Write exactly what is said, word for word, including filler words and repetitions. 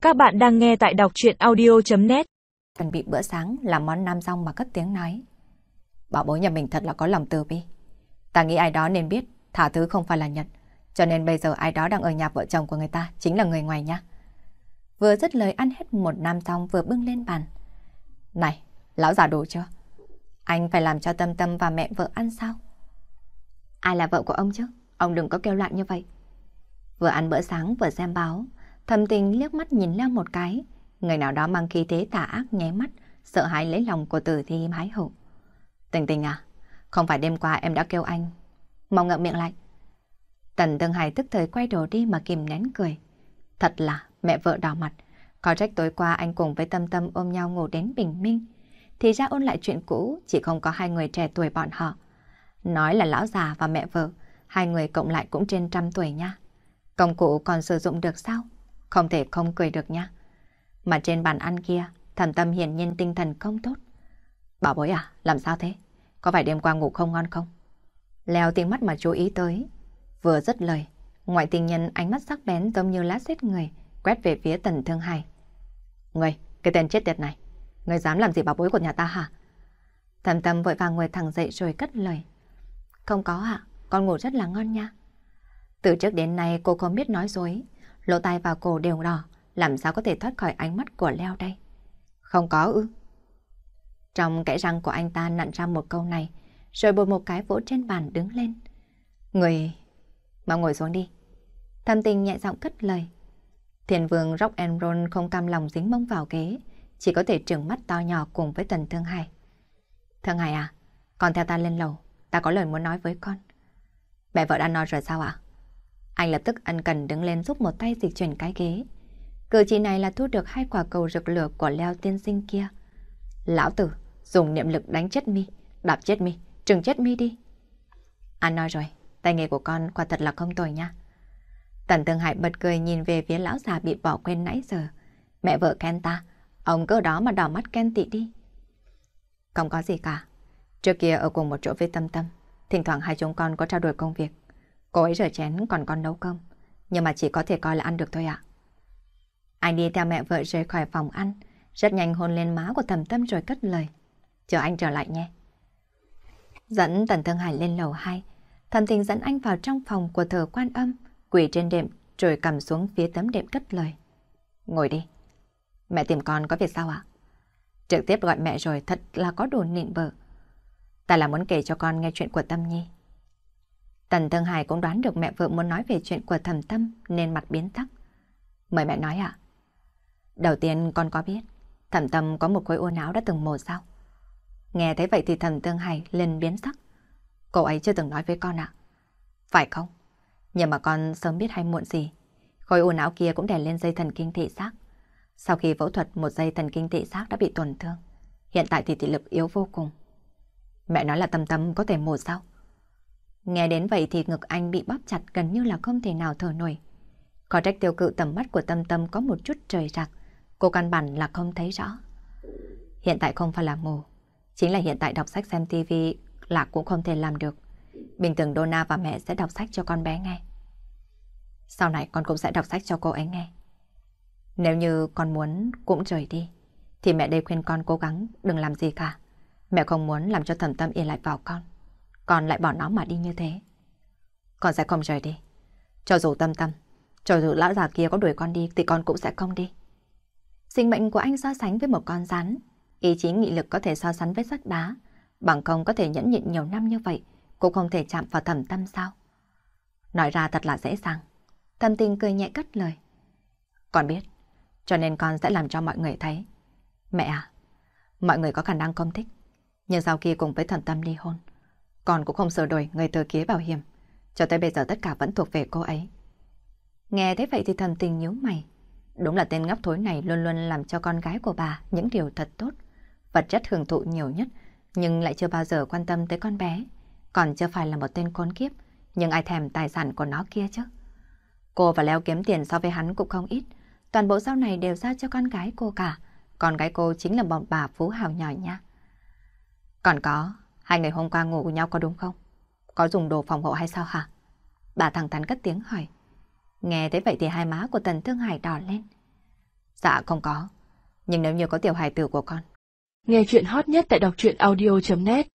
Các bạn đang nghe tại đọc truyện audio chấm net. Chuẩn bị bữa sáng làm món nam rong mà cất tiếng nói. Bảo bối nhà mình thật là có lòng từ bi. Ta nghĩ ai đó nên biết thả thứ không phải là Nhật. Cho nên bây giờ ai đó đang ở nhà vợ chồng của người ta chính là người ngoài nha. Vừa dứt lời ăn hết một nam rong vừa bưng lên bàn. Này, lão già đủ chưa? Anh phải làm cho Tâm Tâm và mẹ vợ ăn sao? Ai là vợ của ông chứ? Ông đừng có kêu loạn như vậy. Vừa ăn bữa sáng vừa xem báo, Thẩm Tình liếc mắt nhìn Leo một cái. Người nào đó mang khí thế tà ác nháy mắt, sợ hãi lấy lòng của Tử Thi Mái Hậu. Tình Tình à, không phải đêm qua em đã kêu anh. Mau ngậm miệng lại. Tần Tương Hải tức thời quay đầu đi mà kìm nén cười. Thật là mẹ vợ đỏ mặt. Có trách tối qua anh cùng với Tâm Tâm ôm nhau ngủ đến bình minh. Thì ra ôn lại chuyện cũ, chỉ không có hai người trẻ tuổi bọn họ. Nói là lão già và mẹ vợ, hai người cộng lại cũng trên trăm tuổi nha. Công cụ còn sử dụng được sao? Không thể không cười được nha. Mà trên bàn ăn kia, Thẩm Tâm hiển nhiên tinh thần không tốt. Bảo bối à, làm sao thế? Có phải đêm qua ngủ không ngon không? Leo tiếng mắt mà chú ý tới. Vừa dứt lời, ngoại tình nhân ánh mắt sắc bén giống như lá giết người, quét về phía Tần Thương Hải. Người, cái tên chết tiệt này, người dám làm gì bảo bối của nhà ta hả? Thẩm Tâm vội vàng ngồi thẳng dậy rồi cất lời. Không có ạ, con ngủ rất là ngon nha. Từ trước đến nay cô không biết nói dối, lỗ tai và cổ đều đỏ, làm sao có thể thoát khỏi ánh mắt của Leo đây? Không có ư? Trong cái răng của anh ta nặn ra một câu này, rồi bột một cái vỗ trên bàn đứng lên. Người... mau ngồi xuống đi. Thẩm Tình nhẹ giọng cất lời. Thiên vương rock and roll không cam lòng dính mông vào ghế, chỉ có thể trừng mắt to nhỏ cùng với Tần Thương Hải. Thương Hải à, con theo ta lên lầu, ta có lời muốn nói với con. Mẹ vợ đã nói rồi sao ạ? Anh lập tức ân cần đứng lên giúp một tay dịch chuyển cái ghế. Cử chỉ này là thu được hai quả cầu rực lửa của Leo tiên sinh kia. Lão tử, dùng niệm lực đánh chết mi, đạp chết mi, trừng chết mi đi. Anh nói rồi, tay nghề của con quả thật là không tồi nha. Tần Thương Hải bật cười nhìn về phía lão già bị bỏ quên nãy giờ. Mẹ vợ khen ta, ông cứ đó mà đỏ mắt khen tị đi. Không có gì cả. Trước kia ở cùng một chỗ với Tâm Tâm, thỉnh thoảng hai chúng con có trao đổi công việc. Cô ấy rửa chén còn con nấu cơm, nhưng mà chỉ có thể coi là ăn được thôi ạ. Anh đi theo mẹ vợ rời khỏi phòng ăn, rất nhanh hôn lên má của Thẩm Tâm rồi cất lời. Chờ anh trở lại nhé. Dẫn Tần Thương Hải lên lầu hai, Thẩm Tình dẫn anh vào trong phòng của thờ Quan Âm, quỳ trên đệm rồi cầm xuống phía tấm đệm cất lời. Ngồi đi. Mẹ tìm con có việc sao ạ? Trực tiếp gọi mẹ rồi thật là có đồ nịnh bợ. Ta là muốn kể cho con nghe chuyện của Tâm Nhi. Tần Thương Hải cũng đoán được mẹ vợ muốn nói về chuyện của Thẩm Tâm nên mặt biến sắc. Mời mẹ nói ạ. Đầu tiên con có biết Thẩm Tâm có một khối u não đã từng mổ sao? Nghe thấy vậy thì Thẩm Thương Hải lên biến sắc. Cô ấy chưa từng nói với con ạ. Phải không? Nhưng mà con sớm biết hay muộn gì, khối u não kia cũng đè lên dây thần kinh thị giác. Sau khi phẫu thuật một dây thần kinh thị giác đã bị tổn thương. Hiện tại thì thị lực yếu vô cùng. Mẹ nói là Tâm Tâm có thể mổ sao? Nghe đến vậy thì ngực anh bị bóp chặt gần như là không thể nào thở nổi. Có trách tiêu cự tầm mắt của Tâm Tâm có một chút trời rạc, cô căn bản là không thấy rõ. Hiện tại không phải là mù, chính là hiện tại đọc sách xem tivi là cũng không thể làm được. Bình thường Donna và mẹ sẽ đọc sách cho con bé nghe. Sau này con cũng sẽ đọc sách cho cô ấy nghe. Nếu như con muốn cũng rời đi, thì mẹ đây khuyên con cố gắng đừng làm gì cả. Mẹ không muốn làm cho Thẩm Tâm ỉ lại vào con, con lại bỏ nó mà đi như thế. Con sẽ không rời đi. Cho dù Tâm Tâm, cho dù lão già kia có đuổi con đi thì con cũng sẽ không đi. Sinh mệnh của anh so sánh với một con rắn, ý chí nghị lực có thể so sánh với sắt đá, bằng không có thể nhẫn nhịn nhiều năm như vậy, cũng không thể chạm vào Thẩm Tâm sao? Nói ra thật là dễ dàng. Thẩm Tình cười nhẹ cất lời. Con biết, cho nên con sẽ làm cho mọi người thấy. Mẹ à, mọi người có khả năng không thích, nhưng sau khi cùng với Thẩm Tâm ly hôn, con cũng không sửa đổi người thừa kế bảo hiểm. Cho tới bây giờ tất cả vẫn thuộc về cô ấy. Nghe thế vậy thì Thẩm Tình nhíu mày. Đúng là tên ngốc thối này luôn luôn làm cho con gái của bà những điều thật tốt, vật chất hưởng thụ nhiều nhất, nhưng lại chưa bao giờ quan tâm tới con bé. Còn chưa phải là một tên khốn kiếp, nhưng ai thèm tài sản của nó kia chứ. Cô và Leo kiếm tiền so với hắn cũng không ít, toàn bộ sau này đều giao cho con gái cô cả. Con gái cô chính là một bà phú hào nhỏ nha. Còn có, hai người hôm qua ngủ với nhau có đúng không? Có dùng đồ phòng hộ hay sao hả? Bà thẳng thắn cất tiếng hỏi. Nghe thế vậy thì hai má của Tần Thương Hải đỏ lên. Dạ không có. Nhưng nếu như có tiểu hài tử của con. Nghe chuyện hot nhất tại đọc truyện audio chấm net.